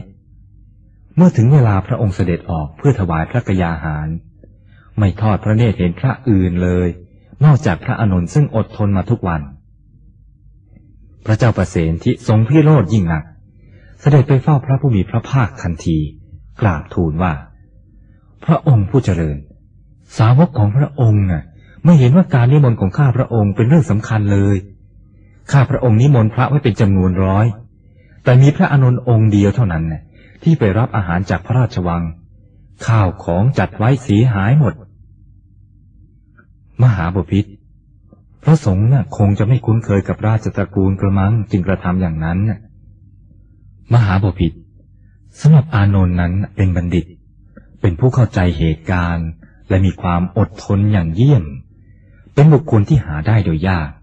100เมื่อถึงเวลาพระองค์เสด็จออกเพื่อถวายพระกยาหารไม่ทอดพระเนตรเห็นพระอื่นเลยนอกจากพระอานนท์ซึ่งอดทนมาทุกวันพระเจ้าประเสนทิทรงพิโรธยิ่งนักเสด็จไปเฝ้าพระผู้มีพระภาคทันทีกราบทูลว่าพระองค์ผู้เจริญสาวกของพระองค์ไม่เห็นว่าการนิมนต์ของข้าพระองค์เป็นเรื่องสำคัญเลยข้าพระองค์นิมนต์พระไว้เป็นจำนวน100แต่มีพระอานนท์องค์เดียวเท่านั้นที่ไปรับอาหารจากพระราชวังข้าวของจัดไว้เสียหายหมดมหาบพิตรพระสงฆ์คงจะไม่คุ้นเคยกับราชตระกูลกระมังจึงกระทำอย่างนั้นมหาบพิตรสำหรับอานนท์นั้นเป็นบัณฑิตเป็นผู้เข้าใจเหตุการณ์และมีความอดทนอย่างเยี่ยมเป็นบุคคลที่หาได้โดยยาก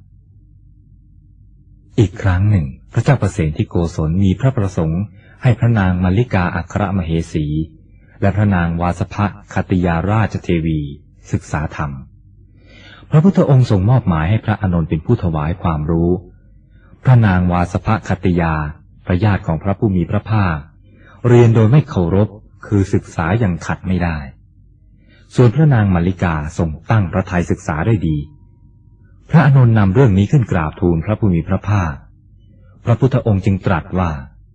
อีกครั้งหนึ่งพระเจ้าประเสนที่โกศลมีพระประสงค์ให้พระนางมัลลิกาอัครมเหสีและพระนางวาสภคติยาราชเทวีศึกษาธรรมพระพุทธองค์ทรงมอบหมายให้พระอานนท์เป็นผู้ถวายความรู้พระนางวาสภคติยาพระญาติของพระผู้มีพระภาคเรียนโดยไม่เคารพคือศึกษาอย่างขัดไม่ได้ส่วนพระนางมัลลิกาทรงตั้งพระทัยศึกษาได้ดีพระอานนท์นำเรื่องนี้ขึ้นกราบทูลพระผู้มีพระภาคพระพุทธองค์จึงตรัสว่า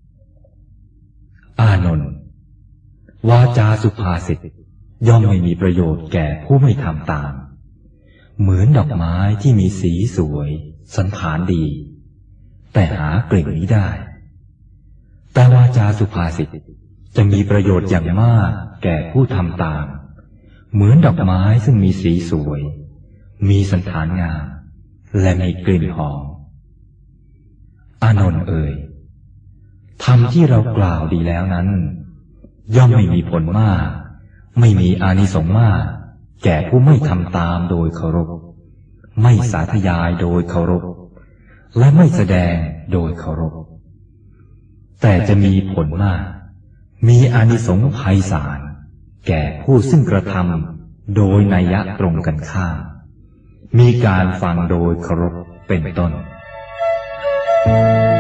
อานนท์วาจาสุภาษิตย่อมไม่มีประโยชน์แก่ผู้ไม่ทำตามเหมือนดอกไม้ที่มีสีสวยสันฐานดีแต่หากลิ่นมิได้แต่วาจาสุภาษิตจะมีประโยชน์อย่างมากแก่ผู้ทำตามเหมือนดอกไม้ซึ่งมีสีสวยมีสันฐานงามและมีกลิ่นหอมอานนท์เอ๋ยธรรมที่เรากล่าวดีแล้วนั้นย่อมไม่มีผลมากไม่มีอานิสงส์มากแก่ผู้ไม่ทำตามโดยเคารพไม่สาธยายโดยเคารพและไม่แสดงโดยเคารพแต่จะมีผลมากมีอานิสงส์ไพศาลแก่ผู้ซึ่งกระทำโดยนัยยะตรงกันข้ามมีการฟังโดยเคารพเป็นต้น